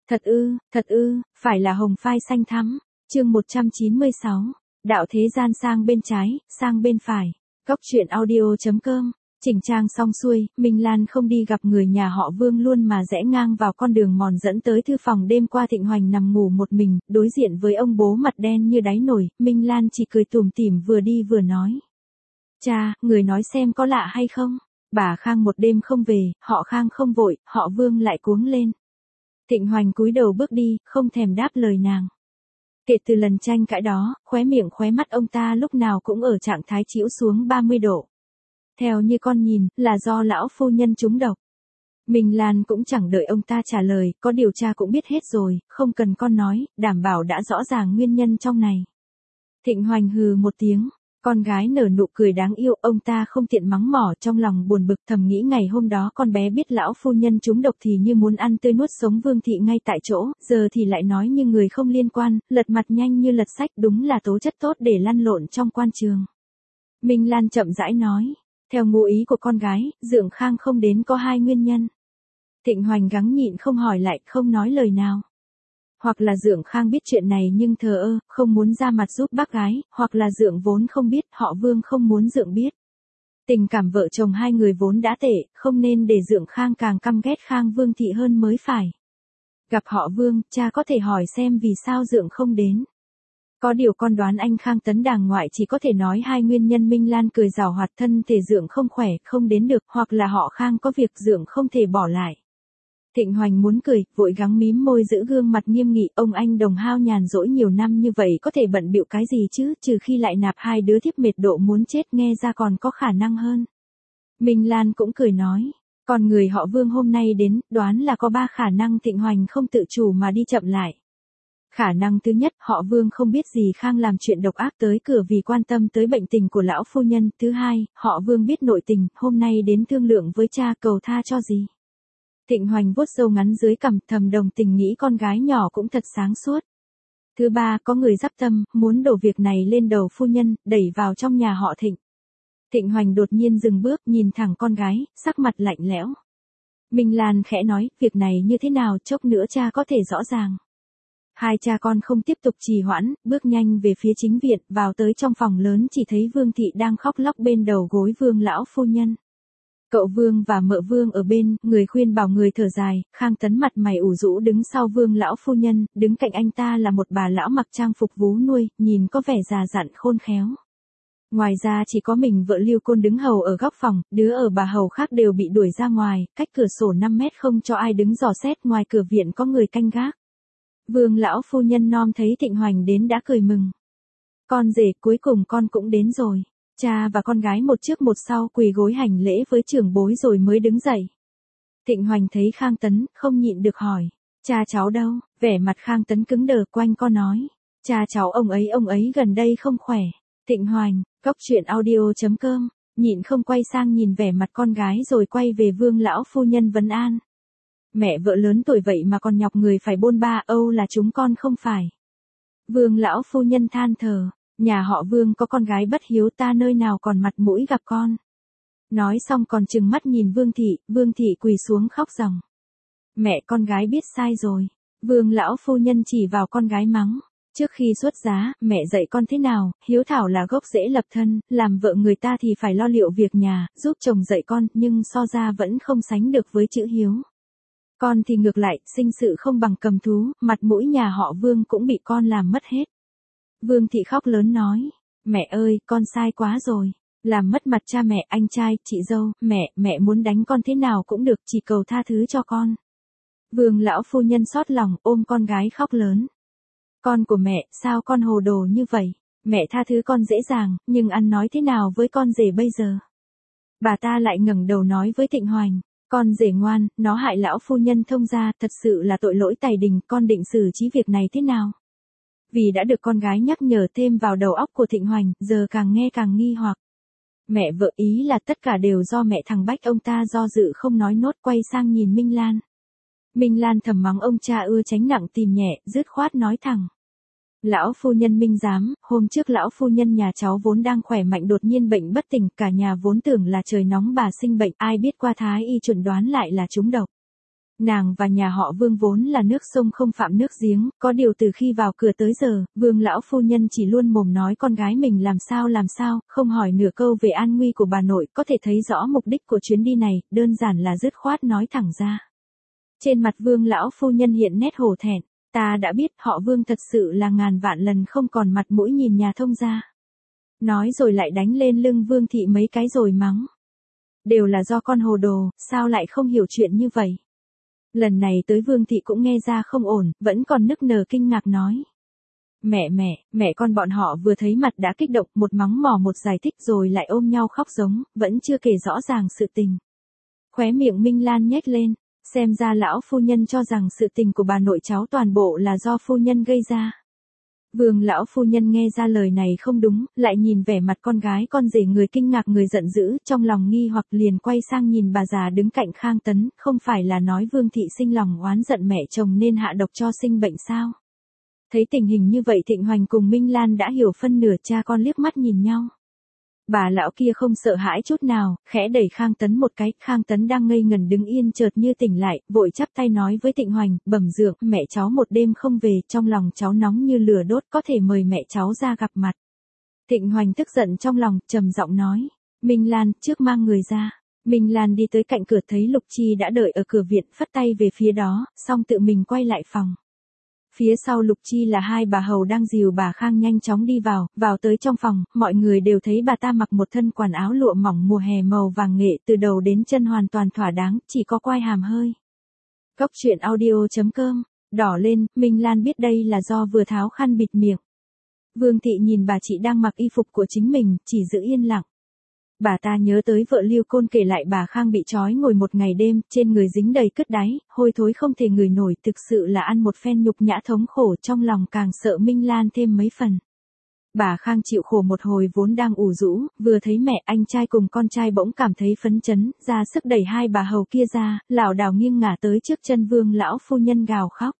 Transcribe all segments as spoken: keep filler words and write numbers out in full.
Thật ư, thật ư, phải là hồng phai xanh thắm. Chương một trăm chín mươi sáu. Đạo thế gian sang bên trái, sang bên phải. Góc truyện audio chấm com. Chỉnh trang xong xuôi, Minh Lan không đi gặp người nhà họ Vương luôn mà rẽ ngang vào con đường mòn dẫn tới thư phòng. Đêm qua Thịnh Hoành nằm ngủ một mình, đối diện với ông bố mặt đen như đáy nồi, Minh Lan chỉ cười tủm tỉm vừa đi vừa nói. Cha, người nói xem có lạ hay không? Bà Khang một đêm không về, họ Khang không vội, họ Vương lại cuống lên. Thịnh Hoành cúi đầu bước đi, không thèm đáp lời nàng. Kể từ lần tranh cãi đó, khóe miệng khóe mắt ông ta lúc nào cũng ở trạng thái chĩu xuống ba mươi độ. Theo như con nhìn, là do lão phu nhân trúng độc. Minh Lan cũng chẳng đợi ông ta trả lời, có điều tra cũng biết hết rồi, không cần con nói, đảm bảo đã rõ ràng nguyên nhân trong này. Thịnh Hoành hừ một tiếng, con gái nở nụ cười đáng yêu, ông ta không tiện mắng mỏ, trong lòng buồn bực thầm nghĩ ngày hôm đó con bé biết lão phu nhân trúng độc thì như muốn ăn tươi nuốt sống Vương thị ngay tại chỗ, giờ thì lại nói như người không liên quan, lật mặt nhanh như lật sách, đúng là tố chất tốt để lăn lộn trong quan trường. Minh Lan chậm rãi nói. Theo ngụ ý của con gái, Dượng Khang không đến có hai nguyên nhân. Thịnh Hoành gắng nhịn không hỏi lại, không nói lời nào. Hoặc là Dượng Khang biết chuyện này nhưng thờ ơ, không muốn ra mặt giúp bác gái, hoặc là Dượng vốn không biết, họ Vương không muốn Dượng biết. Tình cảm vợ chồng hai người vốn đã tệ, không nên để Dượng Khang càng căm ghét Khang Vương thị hơn mới phải. Gặp họ Vương, cha có thể hỏi xem vì sao Dượng không đến. Có điều con đoán anh Khang Tấn đàng ngoại chỉ có thể nói hai nguyên nhân. Minh Lan cười giảo hoạt, thân thể Dượng không khỏe, không đến được, hoặc là họ Khang có việc Dượng không thể bỏ lại. Thịnh Hoành muốn cười, vội gắng mím môi giữ gương mặt nghiêm nghị, ông anh đồng hao nhàn rỗi nhiều năm như vậy có thể bận bịu cái gì chứ, trừ khi lại nạp hai đứa thiếp mệt độ muốn chết, nghe ra còn có khả năng hơn. Minh Lan cũng cười nói, còn người họ Vương hôm nay đến, đoán là có ba khả năng. Thịnh Hoành không tự chủ mà đi chậm lại. Khả năng thứ nhất, họ Vương không biết gì Khang làm chuyện độc ác tới cửa vì quan tâm tới bệnh tình của lão phu nhân. Thứ hai, họ Vương biết nội tình, hôm nay đến thương lượng với cha cầu tha cho gì. Thịnh Hoành vuốt râu ngắn dưới cằm, thầm đồng tình nghĩ con gái nhỏ cũng thật sáng suốt. Thứ ba, có người dắp tâm, muốn đổ việc này lên đầu phu nhân, đẩy vào trong nhà họ Thịnh. Thịnh Hoành đột nhiên dừng bước, nhìn thẳng con gái, sắc mặt lạnh lẽo. Minh Lan khẽ nói, việc này như thế nào, chốc nữa cha có thể rõ ràng. Hai cha con không tiếp tục trì hoãn, bước nhanh về phía chính viện, vào tới trong phòng lớn chỉ thấy Vương thị đang khóc lóc bên đầu gối Vương lão phu nhân. Cậu Vương và mợ Vương ở bên, người khuyên bảo người thở dài. Khang Tấn mặt mày ủ rũ đứng sau Vương lão phu nhân, đứng cạnh anh ta là một bà lão mặc trang phục vú nuôi, nhìn có vẻ già dặn khôn khéo. Ngoài ra chỉ có mình vợ Lưu Côn đứng hầu ở góc phòng, đứa ở bà hầu khác đều bị đuổi ra ngoài, cách cửa sổ năm mét không cho ai đứng dò xét, ngoài cửa viện có người canh gác. Vương lão phu nhân nom thấy Thịnh Hoành đến đã cười mừng. Con rể, cuối cùng con cũng đến rồi. Cha và con gái một trước một sau quỳ gối hành lễ với trưởng bối rồi mới đứng dậy. Thịnh Hoành thấy Khang Tấn, không nhịn được hỏi. Cha cháu đâu? Vẻ mặt Khang Tấn cứng đờ, quanh co nói. Cha cháu ông ấy ông ấy gần đây không khỏe. Thịnh Hoành, góc truyện audio chấm com, nhịn không quay sang nhìn vẻ mặt con gái rồi quay về Vương lão phu nhân vấn an. Mẹ vợ lớn tuổi vậy mà còn nhọc người phải bôn ba, âu là chúng con không phải. Vương lão phu nhân than thở, nhà họ Vương có con gái bất hiếu, ta nơi nào còn mặt mũi gặp con. Nói xong còn trừng mắt nhìn Vương thị, Vương thị quỳ xuống khóc ròng. Mẹ, con gái biết sai rồi. Vương lão phu nhân chỉ vào con gái mắng. Trước khi xuất giá, mẹ dạy con thế nào, hiếu thảo là gốc rễ lập thân, làm vợ người ta thì phải lo liệu việc nhà, giúp chồng dạy con, nhưng so ra vẫn không sánh được với chữ hiếu. Con thì ngược lại, sinh sự không bằng cầm thú, mặt mũi nhà họ Vương cũng bị con làm mất hết. Vương thị khóc lớn nói, mẹ ơi, con sai quá rồi, làm mất mặt cha mẹ, anh trai, chị dâu, mẹ, mẹ muốn đánh con thế nào cũng được, chỉ cầu tha thứ cho con. Vương lão phu nhân xót lòng, ôm con gái khóc lớn. Con của mẹ, sao con hồ đồ như vậy? Mẹ tha thứ con dễ dàng, nhưng ăn nói thế nào với con rể bây giờ? Bà ta lại ngẩng đầu nói với Thịnh Hoành. Con rể ngoan, nó hại lão phu nhân thông gia, thật sự là tội lỗi tày đình, con định xử trí việc này thế nào? Vì đã được con gái nhắc nhở thêm vào đầu óc của Thịnh Hoành, giờ càng nghe càng nghi hoặc. Mẹ vợ ý là tất cả đều do mẹ thằng Bách, ông ta do dự không nói nốt, quay sang nhìn Minh Lan. Minh Lan thầm mắng ông cha ưa tránh nặng tìm nhẹ, dứt khoát nói thẳng. Lão phu nhân Minh giám, hôm trước lão phu nhân nhà cháu vốn đang khỏe mạnh đột nhiên bệnh bất tỉnh, cả nhà vốn tưởng là trời nóng bà sinh bệnh, ai biết qua thái y chuẩn đoán lại là trúng độc. Nàng và nhà họ Vương vốn là nước sông không phạm nước giếng, có điều từ khi vào cửa tới giờ, Vương lão phu nhân chỉ luôn mồm nói con gái mình làm sao làm sao, không hỏi nửa câu về an nguy của bà nội, có thể thấy rõ mục đích của chuyến đi này, đơn giản là dứt khoát nói thẳng ra. Trên mặt Vương lão phu nhân hiện nét hổ thẹn, ta đã biết họ Vương thật sự là ngàn vạn lần không còn mặt mũi nhìn nhà thông gia. Nói rồi lại đánh lên lưng Vương thị mấy cái rồi mắng. Đều là do con hồ đồ, sao lại không hiểu chuyện như vậy. Lần này tới Vương thị cũng nghe ra không ổn, vẫn còn nức nở kinh ngạc nói. Mẹ mẹ, mẹ con bọn họ vừa thấy mặt đã kích động, một mắng mỏ một giải thích rồi lại ôm nhau khóc giống, vẫn chưa kể rõ ràng sự tình. Khóe miệng Minh Lan nhếch lên, xem ra lão phu nhân cho rằng sự tình của bà nội cháu toàn bộ là do phu nhân gây ra. Vương lão phu nhân nghe ra lời này không đúng, lại nhìn vẻ mặt con gái con rể người kinh ngạc người giận dữ, trong lòng nghi hoặc liền quay sang nhìn bà già đứng cạnh Khang Tấn, không phải là nói Vương thị sinh lòng oán giận mẹ chồng nên hạ độc cho sinh bệnh sao? Thấy tình hình như vậy Thịnh Hoành cùng Minh Lan đã hiểu phân nửa, cha con liếc mắt nhìn nhau. Bà lão kia không sợ hãi chút nào, khẽ đẩy Khang Tấn một cái, Khang Tấn đang ngây ngần đứng yên chợt như tỉnh lại, vội chắp tay nói với Thịnh Hoành, bẩm dượng, mẹ cháu một đêm không về, trong lòng cháu nóng như lửa đốt, có thể mời mẹ cháu ra gặp mặt. Thịnh Hoành tức giận trong lòng, trầm giọng nói, Minh Lan, trước mang người ra. Minh Lan đi tới cạnh cửa thấy Lục Chi đã đợi ở cửa viện, phất tay về phía đó, xong tự mình quay lại phòng. Phía sau Lục Chi là hai bà hầu đang dìu bà Khang nhanh chóng đi vào, vào tới trong phòng, mọi người đều thấy bà ta mặc một thân quần áo lụa mỏng mùa hè màu vàng nghệ từ đầu đến chân hoàn toàn thỏa đáng, chỉ có quai hàm hơi. Góc truyện audio chấm com, đỏ lên, Minh Lan biết đây là do vừa tháo khăn bịt miệng. Vương thị nhìn bà chị đang mặc y phục của chính mình, chỉ giữ yên lặng. Bà ta nhớ tới vợ Lưu Côn kể lại bà Khang bị trói ngồi một ngày đêm, trên người dính đầy cứt đáy, hôi thối không thể ngửi nổi, thực sự là ăn một phen nhục nhã thống khổ, trong lòng càng sợ Minh Lan thêm mấy phần. Bà Khang chịu khổ một hồi vốn đang ủ rũ, vừa thấy mẹ anh trai cùng con trai bỗng cảm thấy phấn chấn, ra sức đẩy hai bà hầu kia ra, lảo đảo nghiêng ngả tới trước chân Vương lão phu nhân gào khóc.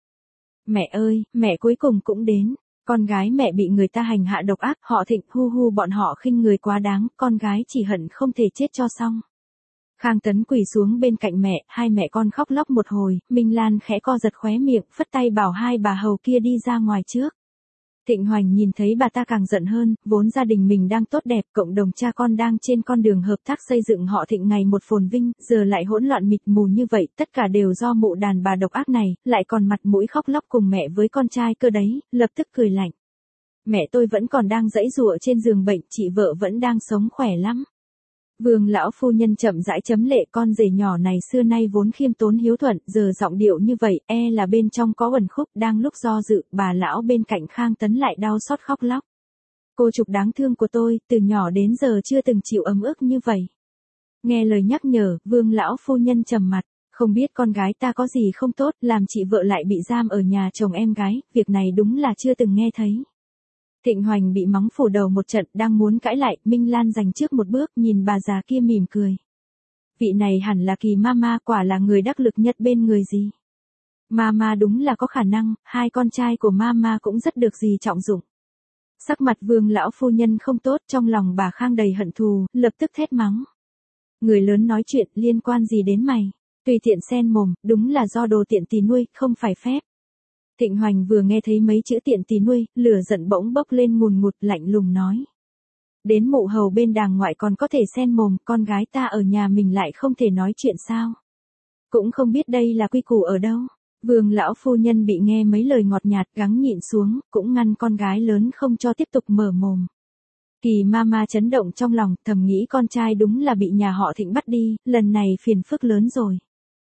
Mẹ ơi, mẹ cuối cùng cũng đến. Con gái mẹ bị người ta hành hạ độc ác, họ Thịnh hu hu bọn họ khinh người quá đáng, con gái chỉ hận không thể chết cho xong. Khang Tấn quỳ xuống bên cạnh mẹ, hai mẹ con khóc lóc một hồi, Minh Lan khẽ co giật khóe miệng, phất tay bảo hai bà hầu kia đi ra ngoài trước. Thịnh Hoành nhìn thấy bà ta càng giận hơn, vốn gia đình mình đang tốt đẹp, cộng đồng cha con đang trên con đường hợp tác xây dựng họ Thịnh ngày một phồn vinh, giờ lại hỗn loạn mịt mù như vậy, tất cả đều do mụ đàn bà độc ác này, lại còn mặt mũi khóc lóc cùng mẹ với con trai cơ đấy, lập tức cười lạnh. Mẹ tôi vẫn còn đang giãy giụa trên giường bệnh, chị vợ vẫn đang sống khỏe lắm. Vương lão phu nhân chậm rãi chấm lệ, con rể nhỏ này xưa nay vốn khiêm tốn hiếu thuận, giờ giọng điệu như vậy, e là bên trong có uẩn khúc, đang lúc do dự, bà lão bên cạnh Khang Tấn lại đau xót khóc lóc. Cô Trục đáng thương của tôi, từ nhỏ đến giờ chưa từng chịu ấm ức như vậy. Nghe lời nhắc nhở, Vương lão phu nhân trầm mặt, không biết con gái ta có gì không tốt, làm chị vợ lại bị giam ở nhà chồng em gái, việc này đúng là chưa từng nghe thấy. Thịnh Hoành bị mắng phủ đầu một trận, đang muốn cãi lại, Minh Lan giành trước một bước, nhìn bà già kia mỉm cười. Vị này hẳn là Kỳ Mama, quả là người đắc lực nhất bên người gì. Mama đúng là có khả năng, hai con trai của Mama cũng rất được gì trọng dụng. Sắc mặt Vương lão phu nhân không tốt, trong lòng bà Khang đầy hận thù, lập tức thét mắng. Người lớn nói chuyện liên quan gì đến mày, tùy tiện xen mồm, đúng là do đồ tiện tì nuôi, không phải phép. Thịnh Hoành vừa nghe thấy mấy chữ tiện tì nuôi, lửa giận bỗng bốc lên ngùn ngụt, lạnh lùng nói. Đến mụ hầu bên đàng ngoại còn có thể xen mồm, con gái ta ở nhà mình lại không thể nói chuyện sao? Cũng không biết đây là quy củ ở đâu. Vương lão phu nhân bị nghe mấy lời ngọt nhạt gắng nhịn xuống, cũng ngăn con gái lớn không cho tiếp tục mở mồm. Kỳ Mama chấn động trong lòng, thầm nghĩ con trai đúng là bị nhà họ Thịnh bắt đi, lần này phiền phức lớn rồi.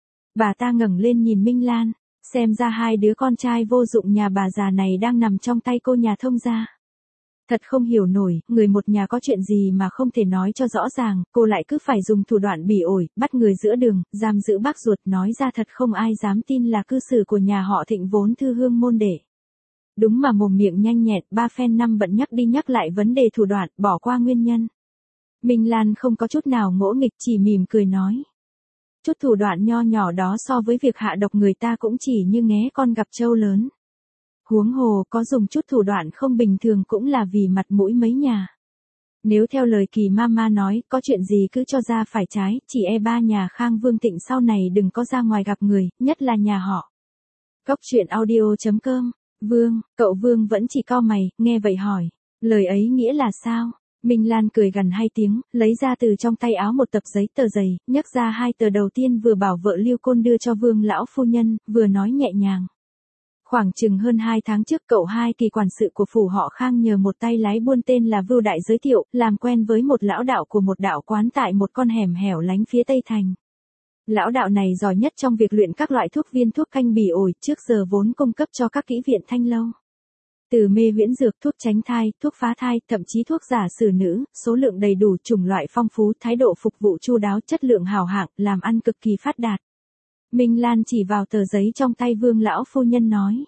Bà ta ngẩng lên nhìn Minh Lan. Xem ra hai đứa con trai vô dụng nhà bà già này đang nằm trong tay cô nhà thông gia. Thật không hiểu nổi, người một nhà có chuyện gì mà không thể nói cho rõ ràng, cô lại cứ phải dùng thủ đoạn bỉ ổi, bắt người giữa đường, giam giữ bác ruột, nói ra thật không ai dám tin là cư xử của nhà họ Thịnh vốn thư hương môn đệ. Đúng mà mồm miệng nhanh nhẹn, ba phen năm bận nhắc đi nhắc lại vấn đề thủ đoạn, bỏ qua nguyên nhân. Minh Lan không có chút nào ngỗ nghịch, chỉ mỉm cười nói. Chút thủ đoạn nho nhỏ đó so với việc hạ độc người ta cũng chỉ như nghé con gặp trâu lớn. Huống hồ có dùng chút thủ đoạn không bình thường cũng là vì mặt mũi mấy nhà. Nếu theo lời Kỳ Mama nói, có chuyện gì cứ cho ra phải trái, chỉ e ba nhà Khang Vương Thịnh sau này đừng có ra ngoài gặp người, nhất là nhà họ. Cốc truyện audio chấm com. Vương, cậu Vương vẫn chỉ cau mày, nghe vậy hỏi. Lời ấy nghĩa là sao? Minh Lan cười gằn hai tiếng, lấy ra từ trong tay áo một tập giấy tờ dày, nhấc ra hai tờ đầu tiên vừa bảo vợ Lưu Côn đưa cho Vương lão phu nhân, vừa nói nhẹ nhàng. Khoảng chừng hơn hai tháng trước cậu hai Kỳ quản sự của phủ họ Khang nhờ một tay lái buôn tên là Vưu Đại giới thiệu, làm quen với một lão đạo của một đạo quán tại một con hẻm hẻo lánh phía Tây Thành. Lão đạo này giỏi nhất trong việc luyện các loại thuốc viên thuốc canh bỉ ổi, trước giờ vốn cung cấp cho các kỹ viện thanh lâu. Từ mê huyễn dược, thuốc tránh thai, thuốc phá thai, thậm chí thuốc giả xử nữ, số lượng đầy đủ, chủng loại phong phú, thái độ phục vụ chu đáo, chất lượng hảo hạng, làm ăn cực kỳ phát đạt. Minh Lan chỉ vào tờ giấy trong tay Vương lão phu nhân nói.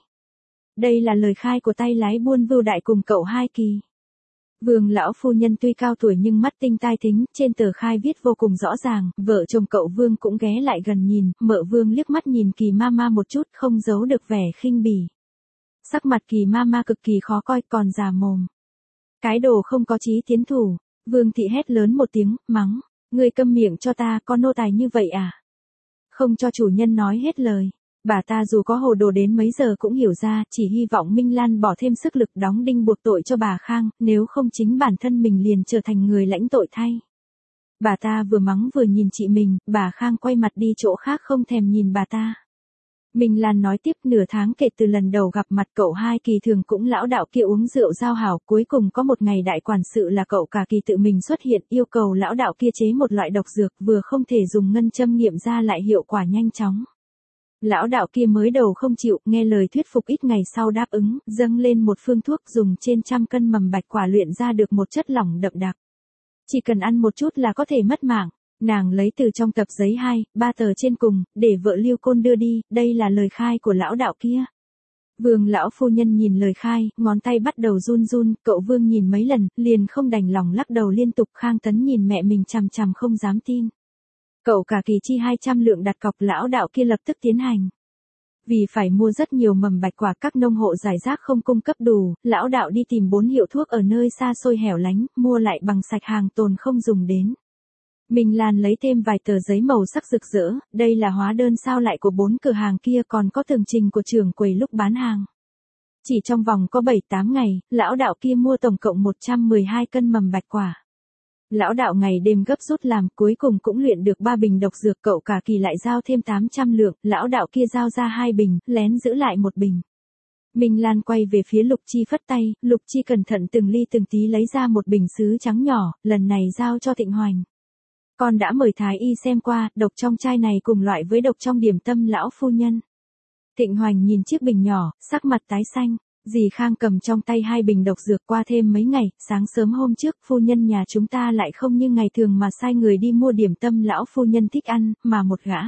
Đây là lời khai của tay lái buôn Vưu Đại cùng cậu hai Kỳ. Vương lão phu nhân tuy cao tuổi nhưng mắt tinh tai thính, trên tờ khai viết vô cùng rõ ràng, vợ chồng cậu Vương cũng ghé lại gần nhìn, mợ Vương liếc mắt nhìn Kỳ Mama một chút, không giấu được vẻ khinh bỉ. Sắc mặt Kỳ Mama cực kỳ khó coi, còn già mồm. Cái đồ không có chí tiến thủ. Vương thị hét lớn một tiếng, mắng. Ngươi câm miệng cho ta, có nô tài như vậy à? Không cho chủ nhân nói hết lời. Bà ta dù có hồ đồ đến mấy giờ cũng hiểu ra, chỉ hy vọng Minh Lan bỏ thêm sức lực đóng đinh buộc tội cho bà Khang, nếu không chính bản thân mình liền trở thành người lãnh tội thay. Bà ta vừa mắng vừa nhìn chị mình, bà Khang quay mặt đi chỗ khác không thèm nhìn bà ta. Minh Lan nói tiếp, nửa tháng kể từ lần đầu gặp mặt cậu hai Kỳ thường cũng lão đạo kia uống rượu giao hảo, cuối cùng có một ngày đại quản sự là cậu cả Kỳ tự mình xuất hiện, yêu cầu lão đạo kia chế một loại độc dược vừa không thể dùng ngân châm nghiệm ra lại hiệu quả nhanh chóng. Lão đạo kia mới đầu không chịu, nghe lời thuyết phục ít ngày sau đáp ứng, dâng lên một phương thuốc dùng trên trăm cân mầm bạch quả luyện ra được một chất lỏng đậm đặc. Chỉ cần ăn một chút là có thể mất mạng. Nàng lấy từ trong tập giấy hai, ba tờ trên cùng, để vợ Lưu Côn đưa đi, đây là lời khai của lão đạo kia. Vương lão phu nhân nhìn lời khai, ngón tay bắt đầu run run, cậu Vương nhìn mấy lần, liền không đành lòng lắc đầu liên tục. Khang Tấn nhìn mẹ mình chằm chằm không dám tin. Cậu cả Kỳ chi hai trăm lượng đặt cọc, lão đạo kia lập tức tiến hành. Vì phải mua rất nhiều mầm bạch quả, các nông hộ giải rác không cung cấp đủ, lão đạo đi tìm bốn hiệu thuốc ở nơi xa xôi hẻo lánh, mua lại bằng sạch hàng tồn không dùng đến. Minh Lan lấy thêm vài tờ giấy màu sắc rực rỡ, đây là hóa đơn sao lại của bốn cửa hàng kia, còn có tường trình của trưởng quầy lúc bán hàng. Chỉ trong vòng có bảy tám ngày, lão đạo kia mua tổng cộng một trăm mười hai cân mầm bạch quả. Lão đạo ngày đêm gấp rút làm, cuối cùng cũng luyện được ba bình độc dược, cậu cả Kỳ lại giao thêm tám trăm lượng, lão đạo kia giao ra hai bình, lén giữ lại một bình. Minh Lan quay về phía Lục Chi phất tay, Lục Chi cẩn thận từng ly từng tí lấy ra một bình sứ trắng nhỏ, lần này giao cho Thịnh Hoành. Con đã mời thái y xem qua, độc trong chai này cùng loại với độc trong điểm tâm lão phu nhân. Thịnh Hoành nhìn chiếc bình nhỏ, sắc mặt tái xanh. Dì Khang cầm trong tay hai bình độc dược, qua thêm mấy ngày, sáng sớm hôm trước, phu nhân nhà chúng ta lại không như ngày thường mà sai người đi mua điểm tâm lão phu nhân thích ăn, mà một gã.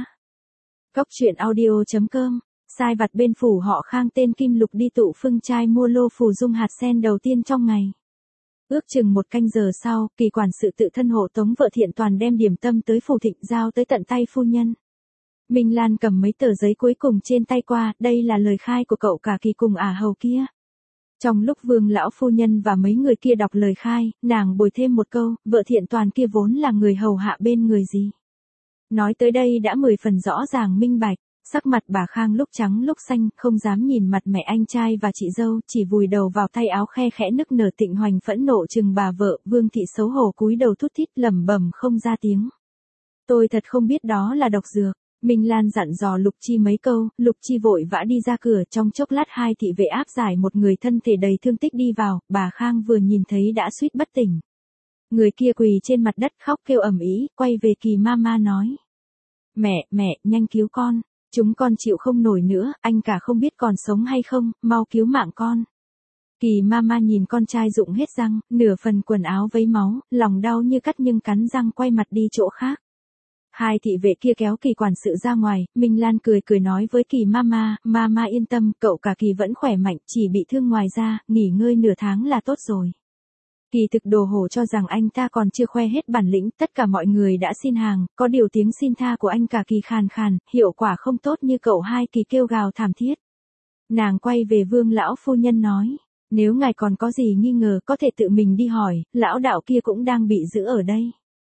Cốc truyện audio chấm com, sai vặt bên phủ họ Khang tên Kim Lục đi tụ phương trai mua lô phù dung hạt sen đầu tiên trong ngày. Ước chừng một canh giờ sau, Kỳ quản sự tự thân hộ tống vợ Thiện Toàn đem điểm tâm tới phủ Thịnh giao tới tận tay phu nhân. Minh Lan cầm mấy tờ giấy cuối cùng trên tay qua, đây là lời khai của cậu cả Kỳ cùng ả hầu kia. Trong lúc Vương lão phu nhân và mấy người kia đọc lời khai, nàng bồi thêm một câu, vợ Thiện Toàn kia vốn là người hầu hạ bên người gì. Nói tới đây đã mười phần rõ ràng minh bạch, sắc mặt bà Khang lúc trắng lúc xanh, không dám nhìn mặt mẹ anh trai và chị dâu, chỉ vùi đầu vào tay áo khe khẽ nức nở. Thịnh Hoành phẫn nộ chừng bà vợ, Vương thị xấu hổ cúi đầu thút thít lẩm bẩm không ra tiếng. Tôi thật không biết đó là độc dược. Minh Lan dặn dò Lục Chi mấy câu, Lục Chi vội vã đi ra cửa, trong chốc lát hai thị vệ áp giải một người thân thể đầy thương tích đi vào, bà Khang vừa nhìn thấy đã suýt bất tỉnh. Người kia quỳ trên mặt đất khóc kêu ầm ĩ, quay về Kỳ Mama nói. Mẹ, mẹ, nhanh cứu con, chúng con chịu không nổi nữa, anh cả không biết còn sống hay không, mau cứu mạng con. Kỳ Mama nhìn con trai rụng hết răng, nửa phần quần áo vấy máu, lòng đau như cắt nhưng cắn răng quay mặt đi chỗ khác. Hai thị vệ kia kéo Kỳ quản sự ra ngoài, Minh Lan cười cười nói với Kỳ Mama, Mama yên tâm, cậu cả Kỳ vẫn khỏe mạnh, chỉ bị thương ngoài da, nghỉ ngơi nửa tháng là tốt rồi. Kỳ thực đồ hổ cho rằng anh ta còn chưa khoe hết bản lĩnh, tất cả mọi người đã xin hàng, có điều tiếng xin tha của anh cả Kỳ khàn khàn, hiệu quả không tốt như cậu hai Kỳ kêu gào thảm thiết. Nàng quay về Vương lão phu nhân nói, Nếu ngài còn có gì nghi ngờ có thể tự mình đi hỏi, lão đạo kia cũng đang bị giữ ở đây.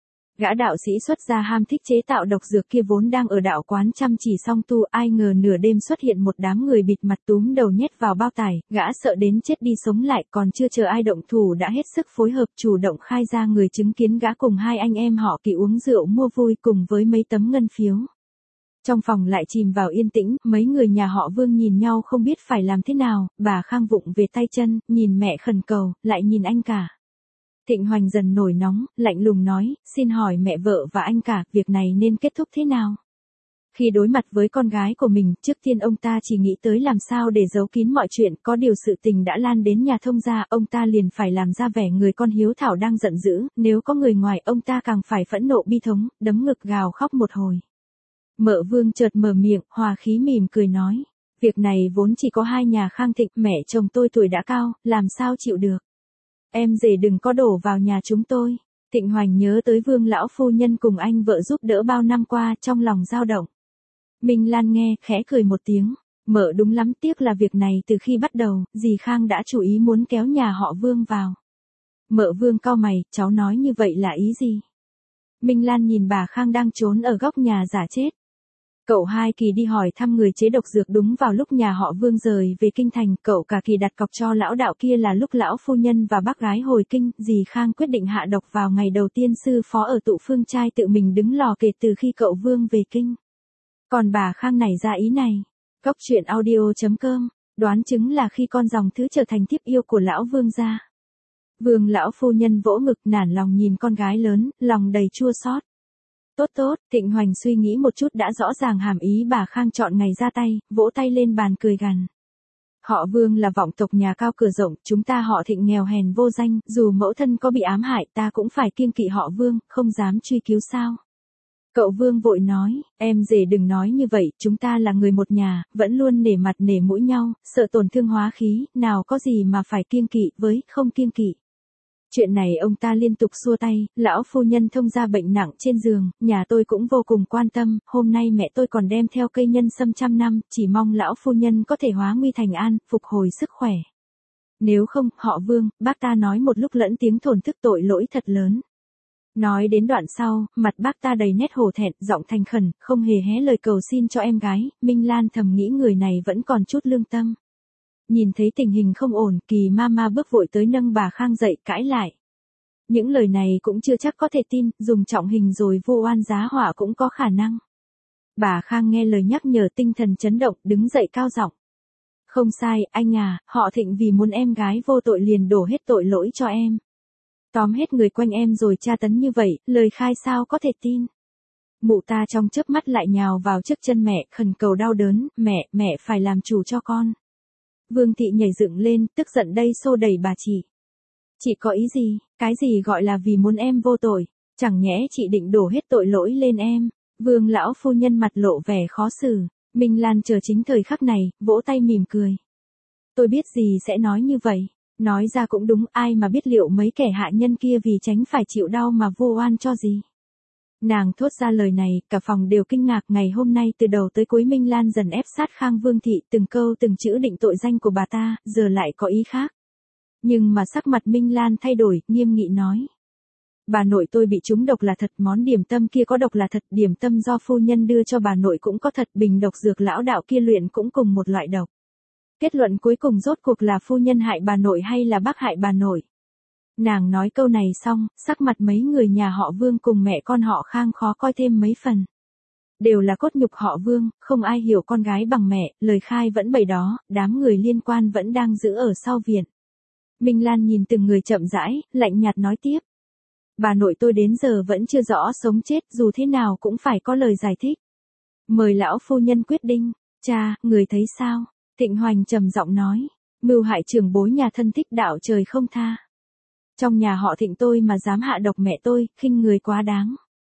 Gã đạo sĩ xuất gia ham thích chế tạo độc dược kia vốn đang ở đạo quán chăm chỉ song tu, ai ngờ nửa đêm xuất hiện một đám người bịt mặt túm đầu nhét vào bao tải, gã sợ đến chết đi sống lại, còn chưa chờ ai động thủ đã hết sức phối hợp chủ động khai ra người chứng kiến gã cùng hai anh em họ Kỳ uống rượu mua vui cùng với mấy tấm ngân phiếu. Trong phòng lại chìm vào yên tĩnh, mấy người nhà họ Vương nhìn nhau không biết phải làm thế nào, bà Khang vụng về tay chân, nhìn mẹ khẩn cầu, lại nhìn anh cả. Thịnh Hoành dần nổi nóng, lạnh lùng nói, xin hỏi mẹ vợ và anh cả, việc này nên kết thúc thế nào? Khi đối mặt với con gái của mình, trước tiên ông ta chỉ nghĩ tới làm sao để giấu kín mọi chuyện, có điều sự tình đã lan đến nhà thông gia, ông ta liền phải làm ra vẻ người con hiếu thảo đang giận dữ, nếu có người ngoài ông ta càng phải phẫn nộ bi thống, đấm ngực gào khóc một hồi. Mợ Vương chợt mở miệng, hòa khí mỉm cười nói, việc này vốn chỉ có hai nhà Khang Thịnh, mẹ chồng tôi tuổi đã cao, làm sao chịu được. Em rể đừng có đổ vào nhà chúng tôi. Thịnh Hoành nhớ tới Vương lão phu nhân cùng anh vợ giúp đỡ bao năm qua, trong lòng dao động. Minh Lan nghe, khẽ cười một tiếng, mợ đúng lắm, tiếc là việc này từ khi bắt đầu, dì Khang đã chủ ý muốn kéo nhà họ Vương vào. Mợ Vương cau mày, cháu nói như vậy là ý gì? Minh Lan nhìn bà Khang đang trốn ở góc nhà giả chết. Cậu hai Kỳ đi hỏi thăm người chế độc dược đúng vào lúc nhà họ Vương rời về kinh thành, cậu cả Kỳ đặt cọc cho lão đạo kia là lúc lão phu nhân và bác gái hồi kinh, dì Khang quyết định hạ độc vào ngày đầu tiên sư phó ở tụ phương trai tự mình đứng lò kể từ khi cậu Vương về kinh. Còn bà Khang nảy ra ý này, Cóc truyện audio chấm com, đoán chứng là khi con dòng thứ trở thành thiếp yêu của lão Vương gia. Vương lão phu nhân vỗ ngực nản lòng nhìn con gái lớn, lòng đầy chua xót. Tốt tốt, Thịnh Hoành suy nghĩ một chút đã rõ ràng hàm ý bà Khang chọn ngày ra tay, vỗ tay lên bàn cười gằn. Họ Vương là vọng tộc nhà cao cửa rộng, chúng ta họ Thịnh nghèo hèn vô danh, dù mẫu thân có bị ám hại ta cũng phải kiêng kỵ họ Vương, không dám truy cứu sao. Cậu Vương vội nói, em rể đừng nói như vậy, chúng ta là người một nhà, vẫn luôn nể mặt nể mũi nhau, sợ tổn thương hóa khí, nào có gì mà phải kiêng kỵ với không kiêng kỵ. Chuyện này ông ta liên tục xua tay, lão phu nhân thông ra bệnh nặng trên giường, nhà tôi cũng vô cùng quan tâm, hôm nay mẹ tôi còn đem theo cây nhân sâm trăm năm, chỉ mong lão phu nhân có thể hóa nguy thành an, phục hồi sức khỏe. Nếu không, họ Vương, bác ta nói một lúc lẫn tiếng thổn thức tội lỗi thật lớn. Nói đến đoạn sau, mặt bác ta đầy nét hổ thẹn, giọng thành khẩn, không hề hé lời cầu xin cho em gái, Minh Lan thầm nghĩ người này vẫn còn chút lương tâm. Nhìn thấy tình hình không ổn, Kỳ Mama bước vội tới nâng bà Khang dậy, cãi lại. Những lời này cũng chưa chắc có thể tin, dùng trọng hình rồi vu oan giá họa cũng có khả năng. Bà Khang nghe lời nhắc nhở tinh thần chấn động, đứng dậy cao giọng. Không sai, anh à, họ Thịnh vì muốn em gái vô tội liền đổ hết tội lỗi cho em. Tóm hết người quanh em rồi tra tấn như vậy, lời khai sao có thể tin. Mụ ta trong chớp mắt lại nhào vào trước chân mẹ, khẩn cầu đau đớn, mẹ, mẹ phải làm chủ cho con. Vương thị nhảy dựng lên, tức giận đây xô đẩy bà chị. Chị có ý gì, cái gì gọi là vì muốn em vô tội, chẳng nhẽ chị định đổ hết tội lỗi lên em. Vương lão phu nhân mặt lộ vẻ khó xử, Minh Lan chờ chính thời khắc này, vỗ tay mỉm cười. Tôi biết gì sẽ nói như vậy, nói ra cũng đúng, ai mà biết liệu mấy kẻ hạ nhân kia vì tránh phải chịu đau mà vô oan cho gì. Nàng thốt ra lời này, cả phòng đều kinh ngạc, ngày hôm nay từ đầu tới cuối Minh Lan dần ép sát Khang Vương thị, từng câu từng chữ định tội danh của bà ta, giờ lại có ý khác. Nhưng mà sắc mặt Minh Lan thay đổi, nghiêm nghị nói. Bà nội tôi bị trúng độc là thật, món điểm tâm kia có độc là thật, điểm tâm do phu nhân đưa cho bà nội cũng có thật, bình độc dược lão đạo kia luyện cũng cùng một loại độc. Kết luận cuối cùng rốt cuộc là phu nhân hại bà nội hay là bác hại bà nội. Nàng nói câu này xong, sắc mặt mấy người nhà họ Vương cùng mẹ con họ Khang khó coi thêm mấy phần. Đều là cốt nhục họ Vương, không ai hiểu con gái bằng mẹ, lời khai vẫn bày đó, đám người liên quan vẫn đang giữ ở sau viện. Minh Lan nhìn từng người chậm rãi, lạnh nhạt nói tiếp. Bà nội tôi đến giờ vẫn chưa rõ sống chết, dù thế nào cũng phải có lời giải thích. Mời lão phu nhân quyết định. Cha, người thấy sao? Thịnh Hoành trầm giọng nói. Mưu hại trưởng bối nhà thân thích đạo trời không tha. Trong nhà họ Thịnh tôi mà dám hạ độc mẹ tôi, khinh người quá đáng.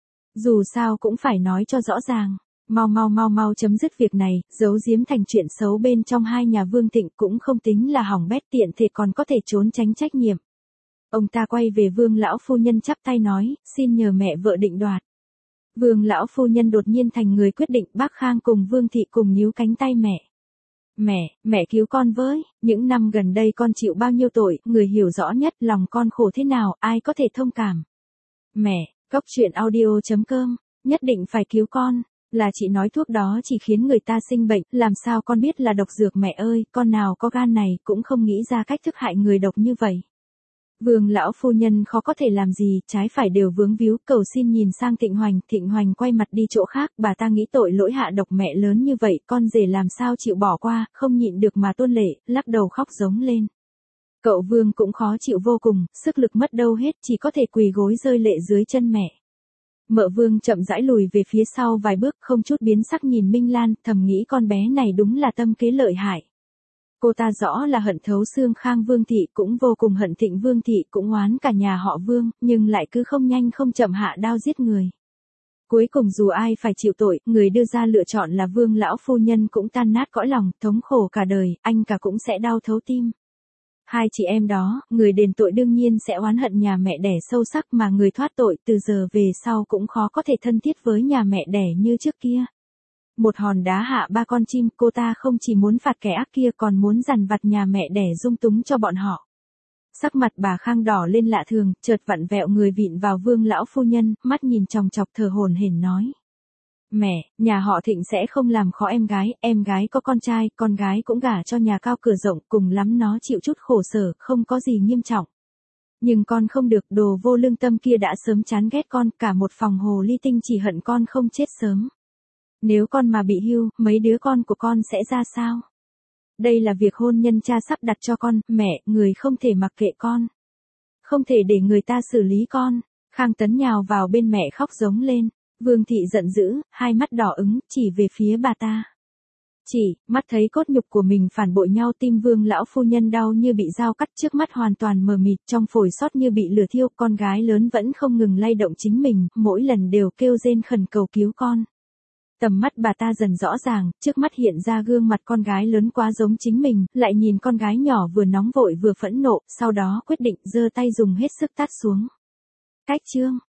Dù sao cũng phải nói cho rõ ràng. Mau mau mau mau chấm dứt việc này, giấu giếm thành chuyện xấu bên trong hai nhà Vương Thịnh cũng không tính là hỏng bét, tiện thể còn có thể trốn tránh trách nhiệm. Ông ta quay về Vương lão phu nhân chắp tay nói, xin nhờ mẹ vợ định đoạt. Vương lão phu nhân đột nhiên thành người quyết định, bác Khang cùng Vương thị cùng níu cánh tay mẹ. Mẹ, mẹ cứu con với, những năm gần đây con chịu bao nhiêu tội, người hiểu rõ nhất lòng con khổ thế nào, ai có thể thông cảm. Mẹ, Cốc truyện audio.com, nhất định phải cứu con, là chị nói thuốc đó chỉ khiến người ta sinh bệnh, làm sao con biết là độc dược mẹ ơi, con nào có gan này cũng không nghĩ ra cách thức hại người độc như vậy. Vương lão phu nhân khó có thể làm gì, trái phải đều vướng víu, cầu xin nhìn sang Thịnh Hoành, Thịnh Hoành quay mặt đi chỗ khác, bà ta nghĩ tội lỗi hạ độc mẹ lớn như vậy, con rể làm sao chịu bỏ qua, không nhịn được mà tuôn lệ, lắc đầu khóc giống lên. Cậu Vương cũng khó chịu vô cùng, sức lực mất đâu hết, chỉ có thể quỳ gối rơi lệ dưới chân mẹ. Mợ Vương chậm rãi lùi về phía sau vài bước, không chút biến sắc nhìn Minh Lan, thầm nghĩ con bé này đúng là tâm kế lợi hại. Cô ta rõ là hận thấu xương Khang Vương thị, cũng vô cùng hận Thịnh Vương thị, cũng oán cả nhà họ Vương, nhưng lại cứ không nhanh không chậm hạ đao giết người. Cuối cùng dù ai phải chịu tội, người đưa ra lựa chọn là Vương lão phu nhân cũng tan nát cõi lòng, thống khổ cả đời, anh cả cũng sẽ đau thấu tim. Hai chị em đó, người đền tội đương nhiên sẽ oán hận nhà mẹ đẻ sâu sắc, mà người thoát tội từ giờ về sau cũng khó có thể thân thiết với nhà mẹ đẻ như trước kia. Một hòn đá hạ ba con chim, cô ta không chỉ muốn phạt kẻ ác kia còn muốn dằn vặt nhà mẹ đẻ dung túng cho bọn họ. Sắc mặt bà Khang đỏ lên lạ thường, chợt vặn vẹo người vịn vào Vương lão phu nhân, mắt nhìn chòng chọc thờ hổn hển nói. Mẹ, nhà họ Thịnh sẽ không làm khó em gái, em gái có con trai, con gái cũng gả cho nhà cao cửa rộng, cùng lắm nó chịu chút khổ sở, không có gì nghiêm trọng. Nhưng con không được, đồ vô lương tâm kia đã sớm chán ghét con, cả một phòng hồ ly tinh chỉ hận con không chết sớm. Nếu con mà bị hưu, mấy đứa con của con sẽ ra sao? Đây là việc hôn nhân cha sắp đặt cho con, mẹ, người không thể mặc kệ con. Không thể để người ta xử lý con. Khang Tấn nhào vào bên mẹ khóc giống lên. Vương thị giận dữ, hai mắt đỏ ứng, chỉ về phía bà ta. Chỉ, mắt thấy cốt nhục của mình phản bội nhau, tim Vương lão phu nhân đau như bị dao cắt, trước mắt hoàn toàn mờ mịt, trong phổi sót như bị lửa thiêu, con gái lớn vẫn không ngừng lay động chính mình, mỗi lần đều kêu rên khẩn cầu cứu con. Tầm mắt bà ta dần rõ ràng, trước mắt hiện ra gương mặt con gái lớn quá giống chính mình, lại nhìn con gái nhỏ vừa nóng vội vừa phẫn nộ, sau đó quyết định giơ tay dùng hết sức tát xuống. Cách chương